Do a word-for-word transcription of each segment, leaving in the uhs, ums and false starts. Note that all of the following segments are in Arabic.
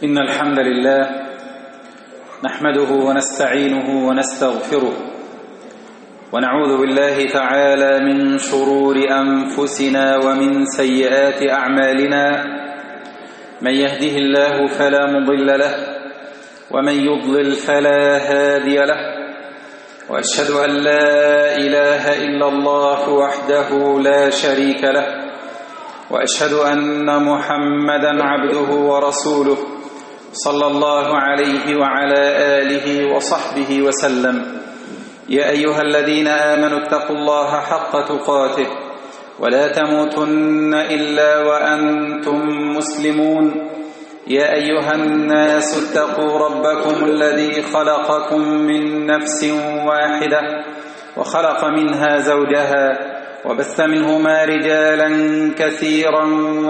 إن الحمد لله نحمده ونستعينه ونستغفره ونعوذ بالله تعالى من شرور أنفسنا ومن سيئات أعمالنا. من يهده الله فلا مضل له ومن يضلل فلا هادي له، وأشهد أن لا إله إلا الله وحده لا شريك له، وأشهد أن محمدا عبده ورسوله صلى الله عليه وعلى آله وصحبه وسلم. يا أيها الذين آمنوا اتقوا الله حق تقاته ولا تموتن إلا وأنتم مسلمون. يا أيها الناس اتقوا ربكم الذي خلقكم من نفس واحدة وخلق منها زوجها وبث منهما رجالا كثيرا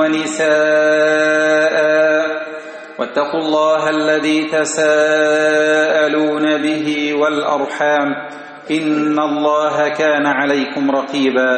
ونساء، واتقوا الله الذي تساءلون به والأرحام إن الله كان عليكم رقيبا.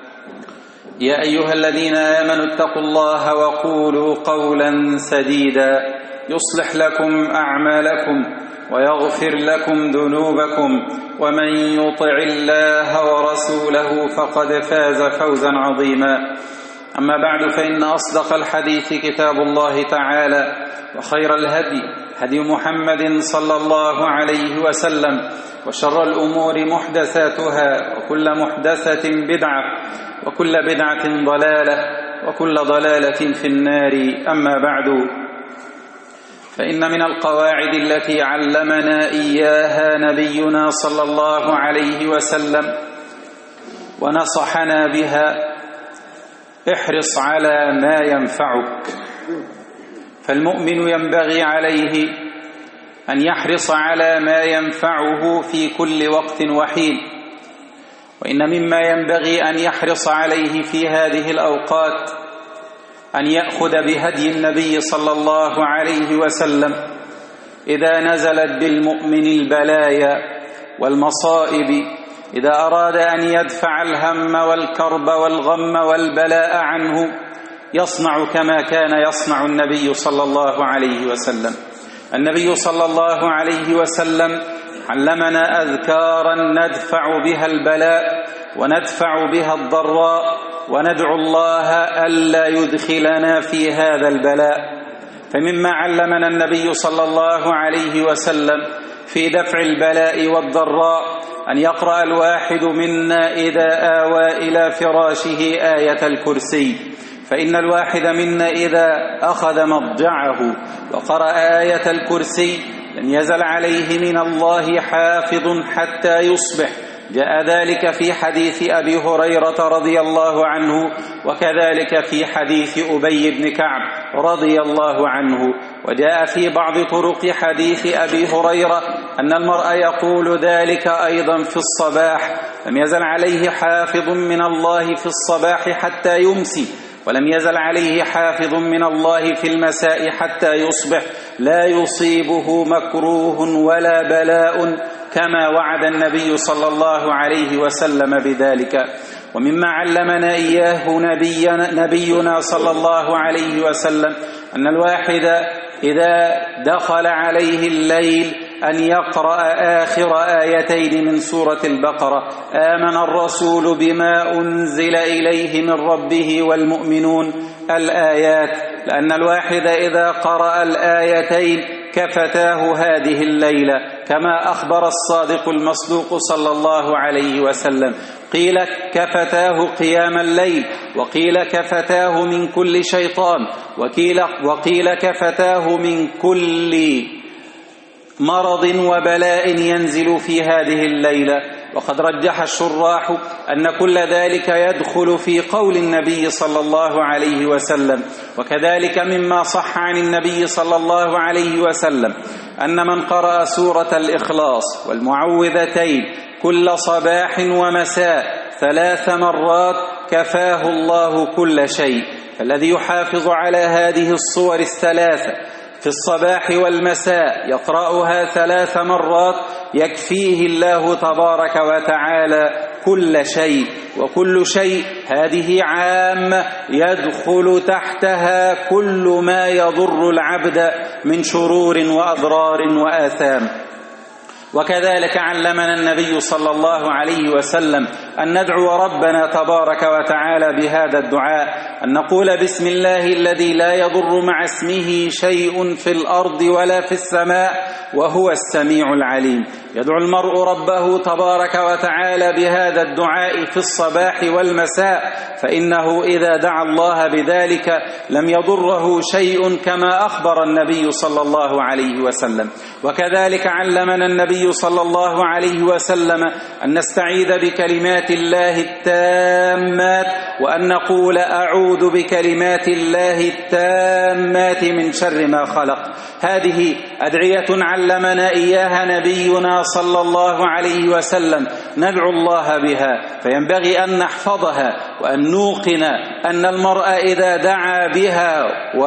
يا أيها الذين آمنوا اتقوا الله وقولوا قولا سديدا يصلح لكم أعمالكم ويغفر لكم ذنوبكم، ومن يطع الله ورسوله فقد فاز فوزا عظيما. أما بعد، فإن أصدق الحديث كتاب الله تعالى، وخير الهدي هدي محمد صلى الله عليه وسلم، وشر الأمور محدثاتها، وكل محدثة بدعة، وكل بدعة ضلالة، وكل ضلالة في النار. أما بعد، فإن من القواعد التي علمنا إياها نبينا صلى الله عليه وسلم ونصحنا بها: احرص على ما ينفعك. فالمؤمن ينبغي عليه أن يحرص على ما ينفعه في كل وقت وحين، وإن مما ينبغي أن يحرص عليه في هذه الأوقات أن يأخذ بهدي النبي صلى الله عليه وسلم إذا نزلت بالمؤمن البلايا والمصائب، إذا أراد أن يدفع الهم والكرب والغم والبلاء عنه يصنع كما كان يصنع النبي صلى الله عليه وسلم. النبي صلى الله عليه وسلم علمنا أذكارا ندفع بها البلاء وندفع بها الضراء، وندعو الله ألا يدخلنا في هذا البلاء. فمما علمنا النبي صلى الله عليه وسلم في دفع البلاء والضراء أن يقرأ الواحد منا إذا آوى إلى فراشه آية الكرسي، فإن الواحد منا إذا أخذ مضجعه وقرأ آية الكرسي لم يزل عليه من الله حافظ حتى يصبح. جاء ذلك في حديث أبي هريرة رضي الله عنه، وكذلك في حديث أبي بن كعب رضي الله عنه. وجاء في بعض طرق حديث أبي هريرة أن المرء يقول ذلك أيضا في الصباح، لم يزل عليه حافظ من الله في الصباح حتى يمسي، ولم يزل عليه حافظ من الله في المساء حتى يصبح، لا يصيبه مكروه ولا بلاء، كما وعد النبي صلى الله عليه وسلم بذلك. ومما علمنا إياه نبينا, نبينا صلى الله عليه وسلم أن الواحد إذا دخل عليه الليل أن يقرأ آخر آيتين من سورة البقرة: آمن الرسول بما أنزل إليه من ربه والمؤمنون، الآيات، لأن الواحد إذا قرأ الآيتين كفتاه هذه الليلة، كما أخبر الصادق المصدوق صلى الله عليه وسلم. قيل كفتاه قيام الليل، وقيل كفتاه من كل شيطان، وقيل, وقيل كفتاه من كل مرض وبلاء ينزل في هذه الليلة. وقد رجح الشراح أن كل ذلك يدخل في قول النبي صلى الله عليه وسلم. وكذلك مما صح عن النبي صلى الله عليه وسلم أن من قرأ سورة الإخلاص والمعوذتين كل صباح ومساء ثلاث مرات كفاه الله كل شيء. فالذي يحافظ على هذه الصور الثلاثة في الصباح والمساء يقرأها ثلاث مرات يكفيه الله تبارك وتعالى كل شيء، وكل شيء هذه عامة يدخل تحتها كل ما يضر العبد من شرور وأضرار وآثام. وكذلك علمنا النبي صلى الله عليه وسلم أن ندعو ربنا تبارك وتعالى بهذا الدعاء، أن نقول بسم الله الذي لا يضر مع اسمه شيء في الأرض ولا في السماء وهو السميع العليم. يدعو المرء ربه تبارك وتعالى بهذا الدعاء في الصباح والمساء، فإنه إذا دعا الله بذلك لم يضره شيء كما أخبر النبي صلى الله عليه وسلم. وكذلك علمنا النبي صلى الله عليه وسلم أن نستعيذ بكلمات الله التامات، وأن نقول أعوذ بكلمات الله التامات من شر ما خلق. هذه أدعية علمنا إياها نبينا صلى الله عليه وسلم ندعو الله بها، فينبغي أن نحفظها وأن نوقن أن المرء إذا دعا بها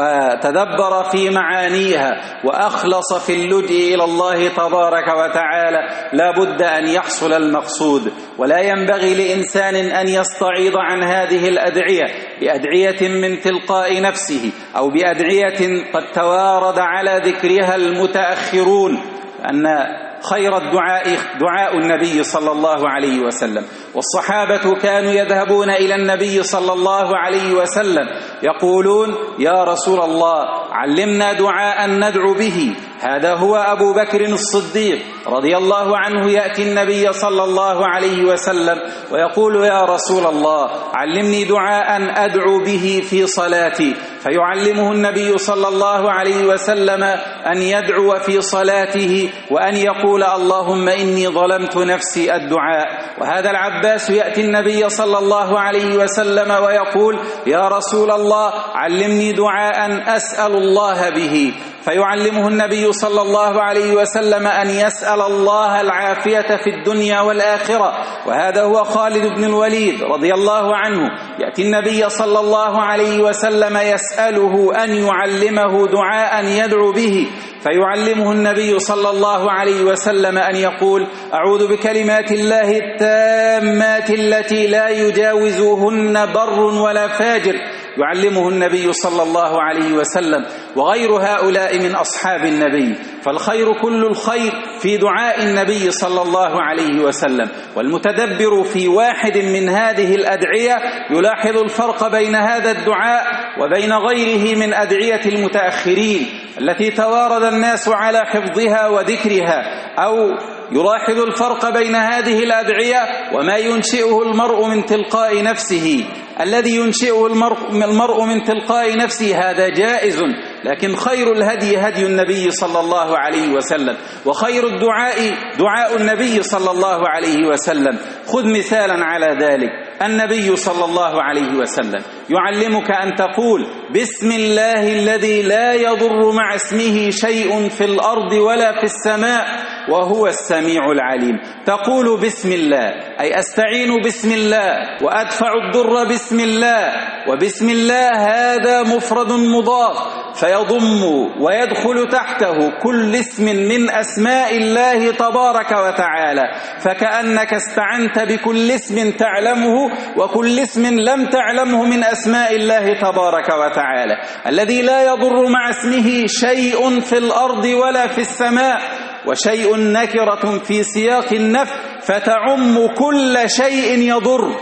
وتدبر في معانيها وأخلص في اللجئ إلى الله تبارك وتعالى لا بد أن يحصل المقصود. ولا ينبغي لإنسان أن يستعيض عن هذه الأدعية بأدعية من تلقاء نفسه أو بأدعية قد توارد على ذكرها المتأخرون، أن خير الدعاء دعاء النبي صلى الله عليه وسلم. والصحابة كانوا يذهبون إلى النبي صلى الله عليه وسلم يقولون يا رسول الله علمنا دعاء ندعو به. هذا هو أبو بكر الصديق رضي الله عنه يأتي النبي صلى الله عليه وسلم ويقول يا رسول الله علمني دعاء أدعو به في صلاتي، فيعلمه النبي صلى الله عليه وسلم أن يدعو في صلاته وأن يقول اللهم إني ظلمت نفسي الدعاء. وهذا العباس يأتي النبي صلى الله عليه وسلم ويقول يا رسول الله علمني دعاء أسأل الله به، فيعلمه النبي صلى الله عليه وسلم أن يسأل الله العافية في الدنيا والآخرة. وهذا هو خالد بن الوليد رضي الله عنه يأتي النبي صلى الله عليه وسلم يسأله أن يعلمه دعاء يدعو به، فيعلمه النبي صلى الله عليه وسلم أن يقول أعوذ بكلمات الله التامات التي لا يجاوزهن بر ولا فاجر. يعلمه النبي صلى الله عليه وسلم وغير هؤلاء من أصحاب النبي. فالخير كل الخير في دعاء النبي صلى الله عليه وسلم. والمتدبر في واحد من هذه الأدعية يلاحظ الفرق بين هذا الدعاء وبين غيره من أدعية المتأخرين التي توارد الناس على حفظها وذكرها، أو يلاحظ الفرق بين هذه الأدعية وما ينشئه المرء من تلقاء نفسه. الذي ينشئه المرء من تلقاء نفسه هذا جائز، لكن خير الهدي هدي النبي صلى الله عليه وسلم، وخير الدعاء دعاء النبي صلى الله عليه وسلم. خذ مثالا على ذلك، النبي صلى الله عليه وسلم يعلمك أن تقول بسم الله الذي لا يضر مع اسمه شيء في الأرض ولا في السماء وهو السميع العليم. تقول بسم الله أي أستعين بسم الله وأدفع الضر بسم الله، وبسم الله هذا مفرد مضاف فيضم ويدخل تحته كل اسم من أسماء الله تبارك وتعالى، فكأنك استعنت بكل اسم تعلمه وكل اسم لم تعلمه من أسماء الله تبارك وتعالى، الذي لا يضر مع اسمه شيء في الأرض ولا في السماء. وشيء نكرة في سياق النفي فتعم كل شيء يضر،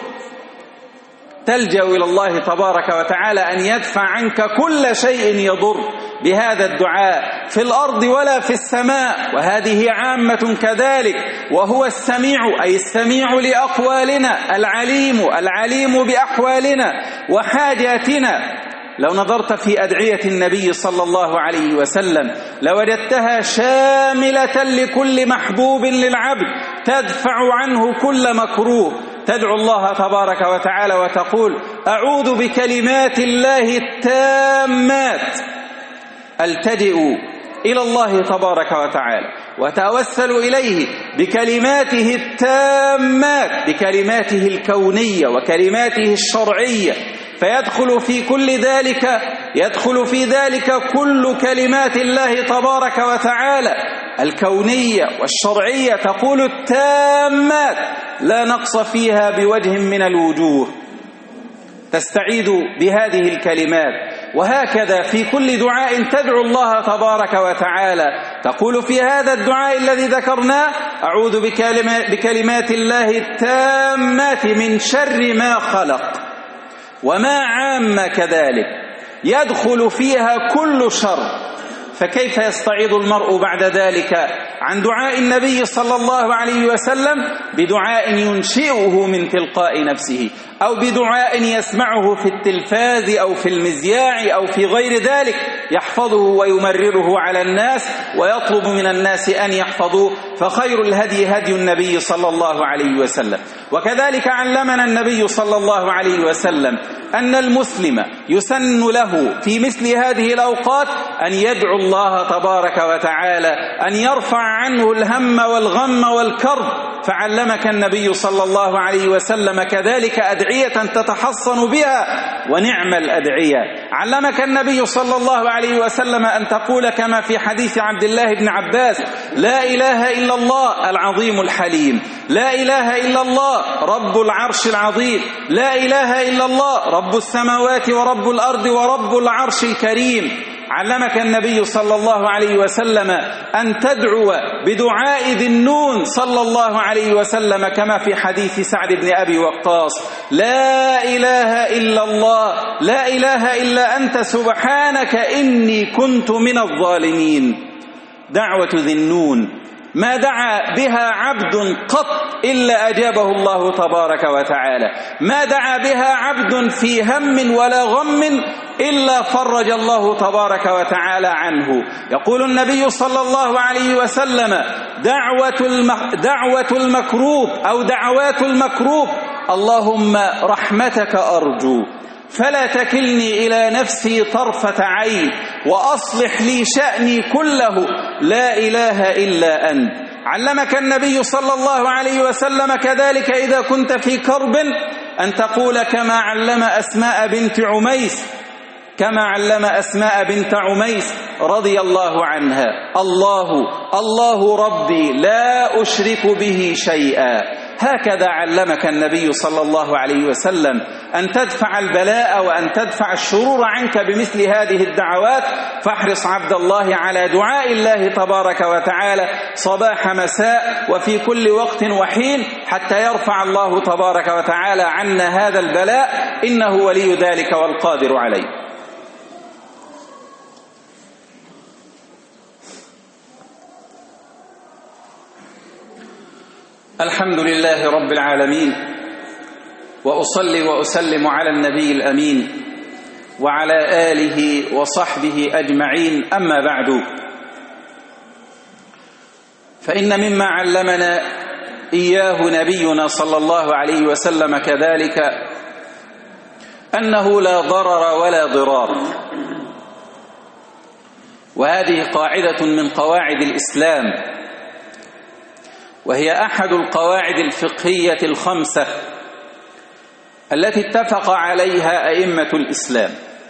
تلجأ إلى الله تبارك وتعالى أن يدفع عنك كل شيء يضر بهذا الدعاء في الأرض ولا في السماء. وهذه عامة كذلك. وهو السميع أي السميع لأقوالنا، العليم العليم بأحوالنا وحاجاتنا. لو نظرت في أدعية النبي صلى الله عليه وسلم لوجدتها شاملة لكل محبوب للعبد، تدفع عنه كل مكروه. تدعو الله تبارك وتعالى وتقول أعوذ بكلمات الله التامات، ألتجئ إلى الله تبارك وتعالى وتوسل إليه بكلماته التامات، بكلماته الكونية وكلماته الشرعية، فيدخل في كل ذلك يدخل في ذلك كل كلمات الله تبارك وتعالى الكونية والشرعية. تقول التامات لا نقص فيها بوجه من الوجوه. تستعيذ بهذه الكلمات، وهكذا في كل دعاء تدعو الله تبارك وتعالى، تقول في هذا الدعاء الذي ذكرناه: أعوذ بكلمات, بكلمات الله التامات من شر ما خلق. وما عامة كذلك يدخل فيها كل شر، فكيف يستعيذ المرء بعد ذلك عن دعاء النبي صلى الله عليه وسلم بدعاء ينشئه من تلقاء نفسه، أو بدعاء يسمعه في التلفاز أو في المذياع أو في غير ذلك يحفظه ويمرره على الناس ويطلب من الناس أن يحفظوه؟ فخير الهدي هدي النبي صلى الله عليه وسلم. وكذلك علمنا النبي صلى الله عليه وسلم أن المسلم يسن له في مثل هذه الأوقات أن يدعو الله تبارك وتعالى أن يرفع عنه الهم والغم والكرب، فعلمك النبي صلى الله عليه وسلم كذلك أدعية تتحصن بها، ونعم الأدعية. علمك النبي صلى الله عليه وسلم أن تقول كما في حديث عبد الله بن عباس: لا إله إلا الله العظيم الحليم، لا إله إلا الله رب العرش العظيم، لا إله إلا الله رب السماوات ورب الأرض ورب العرش الكريم. علمك النبي صلى الله عليه وسلم أن تدعو بدعاء ذي النون صلى الله عليه وسلم كما في حديث سعد بن أبي وقاص: لا إله إلا الله، لا إله إلا أنت سبحانك إني كنت من الظالمين. دعوة ذي النون ما دعا بها عبد قط إلا أجابه الله تبارك وتعالى، ما دعا بها عبد في هم ولا غم إلا فرج الله تبارك وتعالى عنه. يقول النبي صلى الله عليه وسلم: دعوة دعوة المكروب أو دعوات المكروب اللهم رحمتك أرجو فلا تكلني إلى نفسي طرفة عين وأصلح لي شأني كله لا إله إلا أنت. علمك النبي صلى الله عليه وسلم كذلك إذا كنت في كرب أن تقول كما علم أسماء بنت عميس كما علم أسماء بنت عميس رضي الله عنها: الله الله ربي لا أشرك به شيئا. هكذا علمك النبي صلى الله عليه وسلم أن تدفع البلاء وأن تدفع الشرور عنك بمثل هذه الدعوات. فاحرص عبد الله على دعاء الله تبارك وتعالى صباح مساء وفي كل وقت وحين حتى يرفع الله تبارك وتعالى عنا هذا البلاء، إنه ولي ذلك والقادر عليه. الحمد لله رب العالمين، وأصلي وأسلم على النبي الأمين وعلى آله وصحبه أجمعين. أما بعد، فإن مما علمنا إياه نبينا صلى الله عليه وسلم كذلك أنه لا ضرر ولا ضرار، وهذه قاعدة من قواعد الإسلام، وهي أحد القواعد الفقهية الخمسة التي اتفق عليها أئمة الإسلام.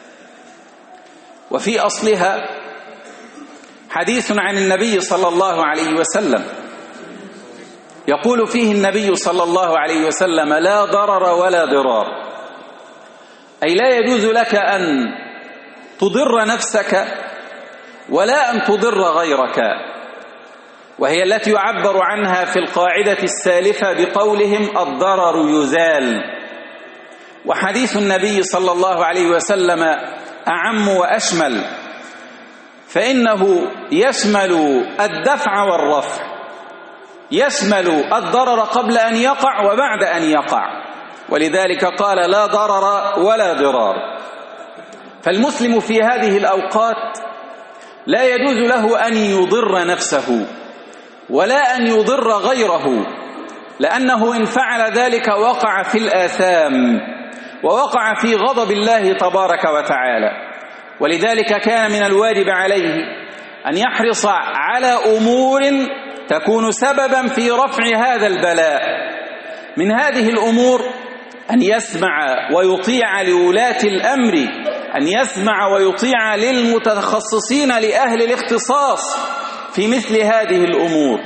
وفي أصلها حديث عن النبي صلى الله عليه وسلم يقول فيه النبي صلى الله عليه وسلم: لا ضرر ولا ضرار، أي لا يجوز لك أن تضر نفسك ولا أن تضر غيرك، وهي التي يعبر عنها في القاعدة السالفة بقولهم: الضرر يزال. وحديث النبي صلى الله عليه وسلم أعم وأشمل، فإنه يشمل الدفع والرفع، يشمل الضرر قبل أن يقع وبعد أن يقع، ولذلك قال: لا ضرر ولا ضرار. فالمسلم في هذه الأوقات لا يجوز له أن يضر نفسه ولا أن يضر غيره، لأنه إن فعل ذلك وقع في الآثام ووقع في غضب الله تبارك وتعالى. ولذلك كان من الواجب عليه أن يحرص على أمور تكون سببا في رفع هذا البلاء. من هذه الأمور أن يسمع ويطيع لولاة الأمر، أن يسمع ويطيع للمتخصصين لأهل الاختصاص في مثل هذه الأمور.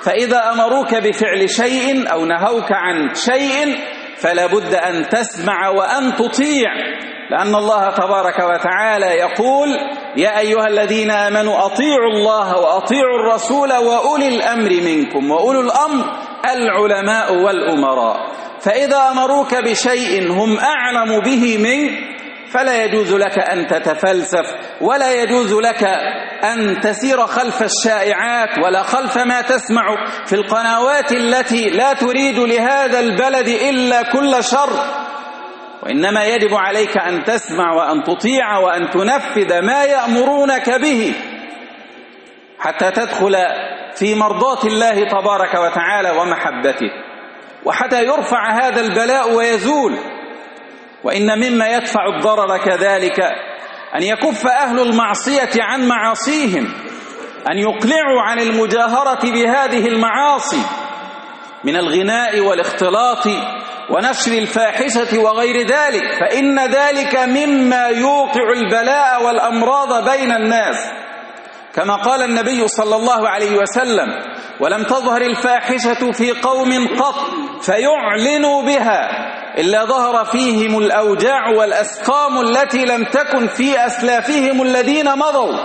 فإذا أمروك بفعل شيء أو نهوك عن شيء فلا بد أن تسمع وأن تطيع، لأن الله تبارك وتعالى يقول: يا أيها الذين آمنوا أطيعوا الله وأطيعوا الرسول وأولي الأمر منكم. وأولو الأمر العلماء والأمراء. فإذا أمروك بشيء هم أعلم به منك فلا يجوز لك أن تتفلسف، ولا يجوز لك أن تسير خلف الشائعات ولا خلف ما تسمع في القنوات التي لا تريد لهذا البلد إلا كل شر. وإنما يجب عليك أن تسمع وأن تطيع وأن تنفذ ما يأمرونك به حتى تدخل في مرضاة الله تبارك وتعالى ومحبته، وحتى يرفع هذا البلاء ويزول. وإن مما يدفع الضرر كذلك أن يكف أهل المعصية عن معاصيهم، أن يقلعوا عن المجاهرة بهذه المعاصي من الغناء والاختلاط ونشر الفاحشة وغير ذلك، فإن ذلك مما يوقع البلاء والأمراض بين الناس، كما قال النبي صلى الله عليه وسلم: ولم تظهر الفاحشة في قوم قط فيعلنوا بها إلا ظهر فيهم الأوجاع والأسقام التي لم تكن في أسلافهم الذين مضوا.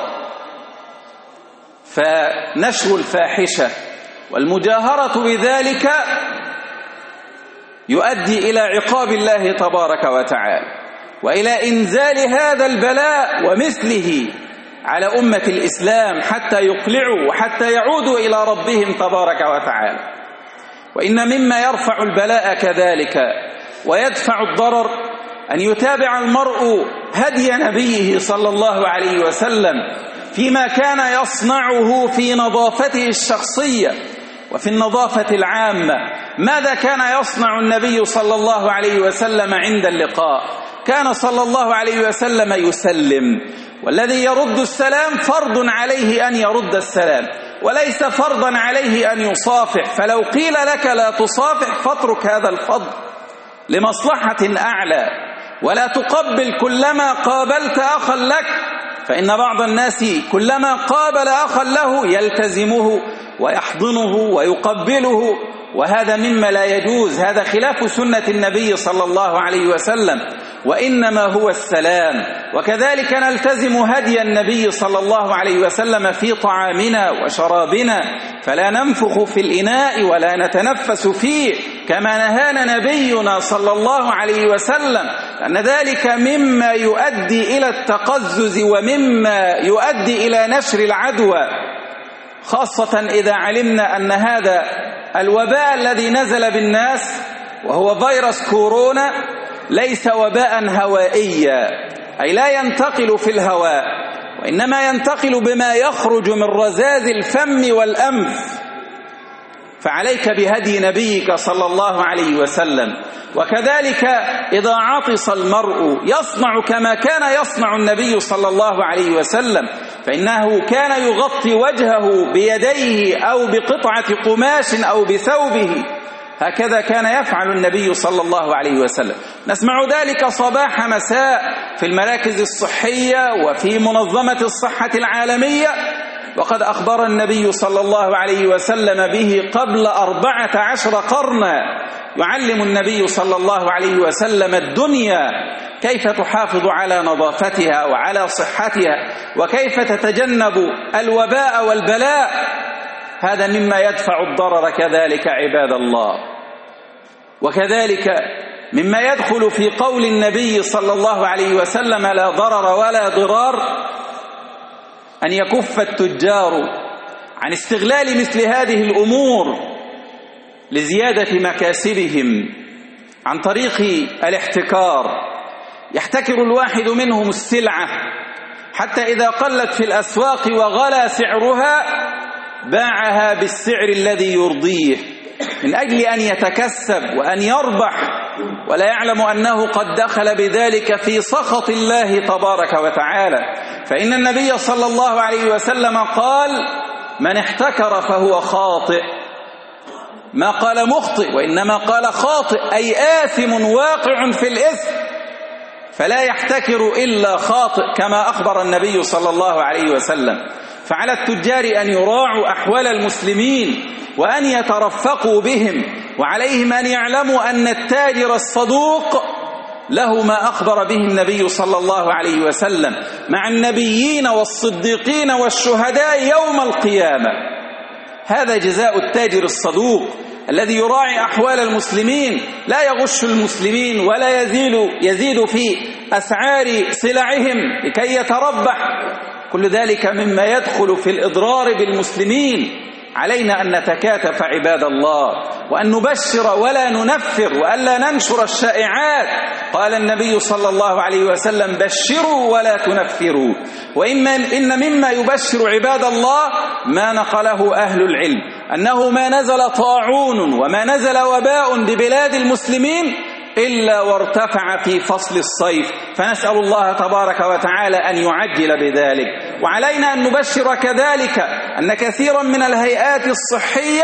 فنشر الفاحشة والمجاهرة بذلك يؤدي إلى عقاب الله تبارك وتعالى وإلى إنزال هذا البلاء ومثله على أمة الإسلام حتى يقلعوا وحتى يعودوا إلى ربهم تبارك وتعالى. وإن مما يرفع البلاء كذلك ويدفع الضرر أن يتابع المرء هدي نبيه صلى الله عليه وسلم فيما كان يصنعه في نظافته الشخصية وفي النظافة العامة. ماذا كان يصنع النبي صلى الله عليه وسلم عند اللقاء؟ كان صلى الله عليه وسلم يسلم، والذي يرد السلام فرض عليه أن يرد السلام، وليس فرضا عليه أن يصافح. فلو قيل لك لا تصافح فاترك هذا الفضل لمصلحة أعلى، ولا تقبل كلما قابلت أخا لك، فإن بعض الناس كلما قابل أخا له يلتزمه ويحضنه ويقبله، وهذا مما لا يجوز، هذا خلاف سنة النبي صلى الله عليه وسلم، وإنما هو السلام. وكذلك نلتزم هدي النبي صلى الله عليه وسلم في طعامنا وشرابنا، فلا ننفخ في الإناء ولا نتنفس فيه كما نهانا نبينا صلى الله عليه وسلم، لأن ذلك مما يؤدي إلى التقزز ومما يؤدي إلى نشر العدوى، خاصة إذا علمنا أن هذا الوباء الذي نزل بالناس وهو فيروس كورونا ليس وباء هوائيا، أي لا ينتقل في الهواء، وإنما ينتقل بما يخرج من رذاذ الفم والأنف. فعليك بهدي نبيك صلى الله عليه وسلم. وكذلك إذا عطس المرء يصنع كما كان يصنع النبي صلى الله عليه وسلم، فإنه كان يغطي وجهه بيديه أو بقطعة قماش أو بثوبه، هكذا كان يفعل النبي صلى الله عليه وسلم. نسمع ذلك صباح مساء في المراكز الصحية وفي منظمة الصحة العالمية، وقد أخبر النبي صلى الله عليه وسلم به قبل أربعة عشر قرنا. يعلم النبي صلى الله عليه وسلم الدنيا كيف تحافظ على نظافتها وعلى صحتها، وكيف تتجنب الوباء والبلاء. هذا مما يدفع الضرر كذلك عباد الله. وكذلك مما يدخل في قول النبي صلى الله عليه وسلم لا ضرر ولا ضرار أن يكف التجار عن استغلال مثل هذه الأمور لزيادة مكاسبهم عن طريق الاحتكار. يحتكر الواحد منهم السلعة حتى إذا قلت في الأسواق وغلى سعرها باعها بالسعر الذي يرضيه من أجل أن يتكسب وأن يربح، ولا يعلم أنه قد دخل بذلك في سخط الله تبارك وتعالى. فإن النبي صلى الله عليه وسلم قال: من احتكر فهو خاطئ. ما قال مخطئ، وإنما قال خاطئ، أي آثم واقع في الإثم، فلا يحتكر إلا خاطئ كما أخبر النبي صلى الله عليه وسلم. فعلى التجار أن يراعوا أحوال المسلمين وأن يترفقوا بهم، وعليهم أن يعلموا أن التاجر الصدوق له ما أخبر به النبي صلى الله عليه وسلم مع النبيين والصديقين والشهداء يوم القيامة. هذا جزاء التاجر الصدوق الذي يراعي أحوال المسلمين، لا يغش المسلمين ولا يزيد يزيد في أسعار سلعهم لكي يتربح. كل ذلك مما يدخل في الإضرار بالمسلمين. علينا أن نتكاتف عباد الله، وأن نبشر ولا ننفر، وألا ننشر الشائعات. قال النبي صلى الله عليه وسلم: بشروا ولا تنفروا. وإن إن مما يبشر عباد الله ما نقله أهل العلم، أنه ما نزل طاعون وما نزل وباء ببلاد المسلمين إلا وارتفع في فصل الصيف، فنسأل الله تبارك وتعالى أن يعجل بذلك. وعلينا أن نبشر كذلك أن كثيرا من الهيئات الصحية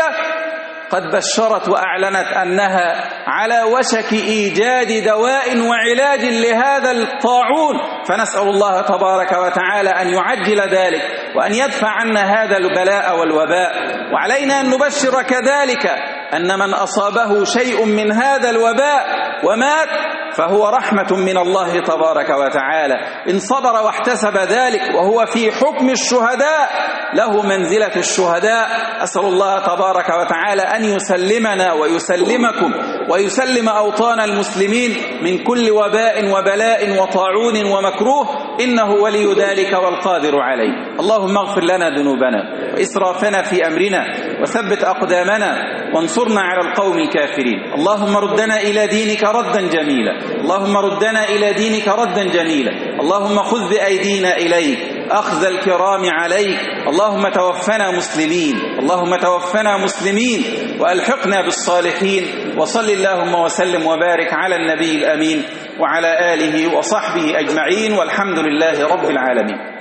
قد بشرت وأعلنت أنها على وشك إيجاد دواء وعلاج لهذا الطاعون، فنسأل الله تبارك وتعالى أن يعجل ذلك وأن يدفع عنا هذا البلاء والوباء. وعلينا أن نبشر كذلك أن من أصابه شيء من هذا الوباء ومات فهو رحمة من الله تبارك وتعالى، إن صبر واحتسب ذلك وهو في حكم الشهداء له منزلة الشهداء. أسأل الله تبارك وتعالى أن يسلمنا ويسلمكم ويسلم أوطان المسلمين من كل وباء وبلاء وطاعون ومكروه، إنه ولي ذلك والقادر عليه. اللهم اغفر لنا ذنوبنا وإسرافنا في أمرنا وثبت أقدامنا وانصرنا على القوم الكافرين. اللهم ردنا إلى دينك ردا جميلا، اللهم ردنا إلى دينك ردا جميلا. اللهم خذ بأيدينا إليك أخذ الكرام عليك. اللهم توفنا مسلمين، اللهم توفنا مسلمين وألحقنا بالصالحين. وصل اللهم وسلم وبارك على النبي الأمين وعلى آله وصحبه أجمعين، والحمد لله رب العالمين.